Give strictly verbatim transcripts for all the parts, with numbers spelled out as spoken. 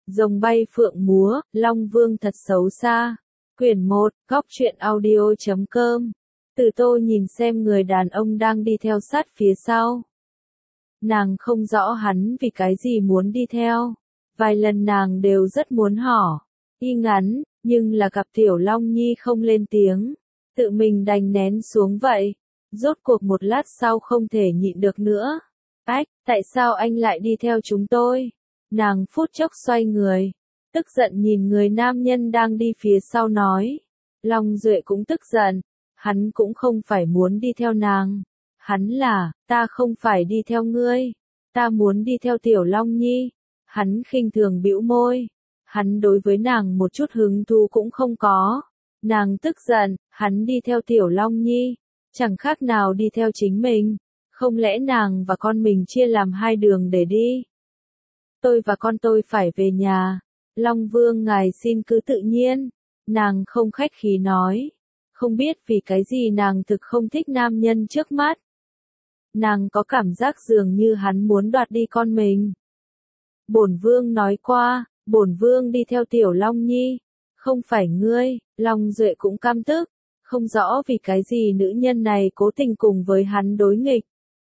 Rồng bay phượng múa, Long Vương thật xấu xa. Quyển một, góc truyện audio chấm com. Từ Tô nhìn xem người đàn ông đang đi theo sát phía sau. Nàng không rõ hắn vì cái gì muốn đi theo. Vài lần nàng đều rất muốn hỏi. Y ngắn, nhưng là gặp Tiểu Long Nhi không lên tiếng. Tự mình đành nén xuống vậy. Rốt cuộc một lát sau không thể nhịn được nữa. Ách, tại sao anh lại đi theo chúng tôi? Nàng phút chốc xoay người. Tức giận nhìn người nam nhân đang đi phía sau nói. Long Duệ cũng tức giận. Hắn cũng không phải muốn đi theo nàng. Hắn là, ta không phải đi theo ngươi. Ta muốn đi theo Tiểu Long Nhi. Hắn khinh thường bĩu môi. Hắn đối với nàng một chút hứng thú cũng không có. Nàng tức giận, hắn đi theo Tiểu Long Nhi. Chẳng khác nào đi theo chính mình. Không lẽ nàng và con mình chia làm hai đường để đi? Tôi và con tôi phải về nhà. Long Vương ngài xin cứ tự nhiên. Nàng không khách khí nói. Không biết vì cái gì nàng thực không thích nam nhân trước mắt. Nàng có cảm giác dường như hắn muốn đoạt đi con mình. Bổn Vương nói qua, bổn Vương đi theo Tiểu Long Nhi. Không phải ngươi, Long Duệ cũng căm tức. Không rõ vì cái gì nữ nhân này cố tình cùng với hắn đối nghịch.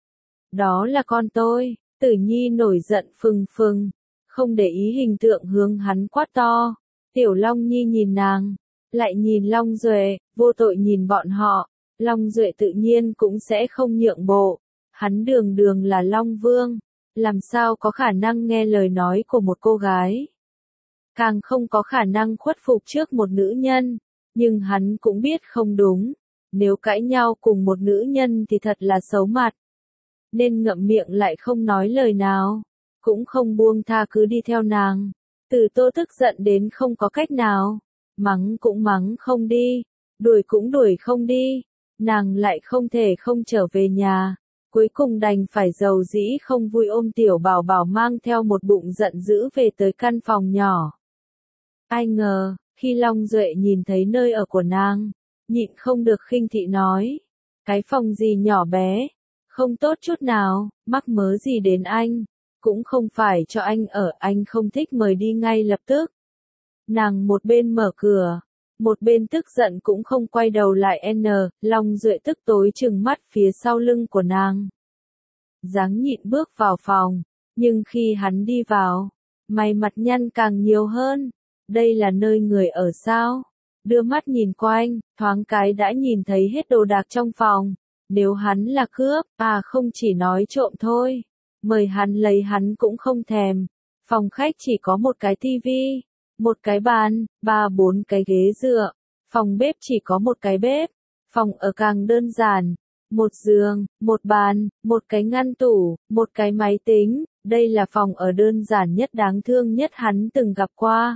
Đó là con tôi. Tử Nhi nổi giận phừng phừng, không để ý hình tượng hướng hắn quát to. Tiểu Long Nhi nhìn nàng, lại nhìn Long Duệ, vô tội nhìn bọn họ. Long Duệ tự nhiên cũng sẽ không nhượng bộ. Hắn đường đường là Long Vương, làm sao có khả năng nghe lời nói của một cô gái. Càng không có khả năng khuất phục trước một nữ nhân, nhưng hắn cũng biết không đúng. Nếu cãi nhau cùng một nữ nhân thì thật là xấu mặt. Nên ngậm miệng lại không nói lời nào, cũng không buông tha cứ đi theo nàng. Từ Tô tức giận đến không có cách nào, mắng cũng mắng không đi, đuổi cũng đuổi không đi, nàng lại không thể không trở về nhà, cuối cùng đành phải giàu dĩ không vui ôm Tiểu Bảo Bảo mang theo một bụng giận dữ về tới căn phòng nhỏ. Ai ngờ, khi Long Duệ nhìn thấy nơi ở của nàng, nhịn không được khinh thị nói, cái phòng gì nhỏ bé. Không tốt chút nào, mắc mớ gì đến anh, cũng không phải cho anh ở, anh không thích mời đi ngay lập tức. Nàng một bên mở cửa, một bên tức giận cũng không quay đầu lại n, Long Duệ tức tối trừng mắt phía sau lưng của nàng. Dáng nhịn bước vào phòng, nhưng khi hắn đi vào, mày mặt nhăn càng nhiều hơn, đây là nơi người ở sao? Đưa mắt nhìn quanh, thoáng cái đã nhìn thấy hết đồ đạc trong phòng. Nếu hắn là cướp, à không chỉ nói trộm thôi. Mời hắn lấy hắn cũng không thèm. Phòng khách chỉ có một cái tivi, một cái bàn, ba bốn cái ghế dựa. Phòng bếp chỉ có một cái bếp. Phòng ở càng đơn giản. Một giường, một bàn, một cái ngăn tủ, một cái máy tính. Đây là phòng ở đơn giản nhất đáng thương nhất hắn từng gặp qua.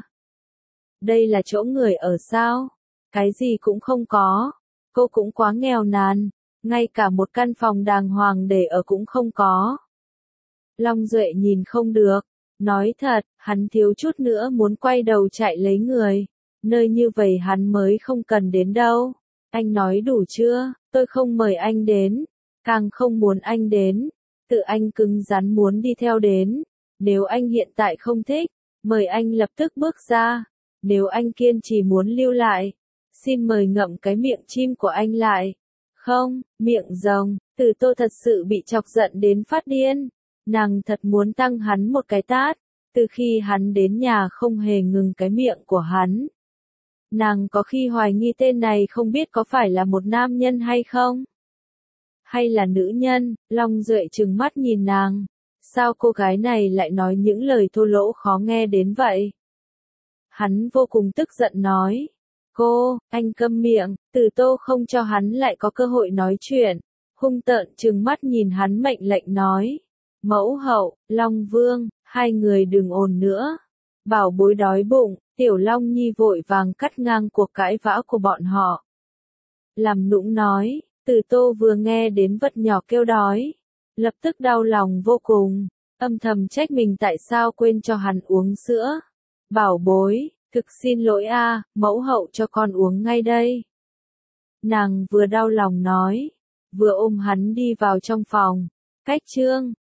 Đây là chỗ người ở sao? Cái gì cũng không có. Cô cũng quá nghèo nàn. Ngay cả một căn phòng đàng hoàng để ở cũng không có. Long Duệ nhìn không được. Nói thật, hắn thiếu chút nữa muốn quay đầu chạy lấy người. Nơi như vậy hắn mới không cần đến đâu. Anh nói đủ chưa? Tôi không mời anh đến. Càng không muốn anh đến. Tự anh cứng rắn muốn đi theo đến. Nếu anh hiện tại không thích, mời anh lập tức bước ra. Nếu anh kiên trì muốn lưu lại, xin mời ngậm cái miệng chim của anh lại. Không, miệng rồng. Từ Tô thật sự bị chọc giận đến phát điên. Nàng thật muốn tăng hắn một cái tát. Từ khi hắn đến nhà không hề ngừng cái miệng của hắn. Nàng có khi hoài nghi tên này không biết có phải là một nam nhân hay không? Hay là nữ nhân? Long Duệ trừng mắt nhìn nàng. Sao cô gái này lại nói những lời thô lỗ khó nghe đến vậy? Hắn vô cùng tức giận nói. Cô, anh câm miệng. Từ Tô không cho hắn lại có cơ hội nói chuyện. Hung tợn trừng mắt nhìn hắn mệnh lệnh nói. Mẫu hậu, Long Vương, hai người đừng ồn nữa. Bảo bối đói bụng, Tiểu Long Nhi vội vàng cắt ngang cuộc cãi vã của bọn họ. Làm nũng nói, Từ Tô vừa nghe đến vật nhỏ kêu đói. Lập tức đau lòng vô cùng, âm thầm trách mình tại sao quên cho hắn uống sữa. Bảo bối. Thực xin lỗi a, mẫu hậu cho con uống ngay đây. Nàng vừa đau lòng nói, vừa ôm hắn đi vào trong phòng. Cách chương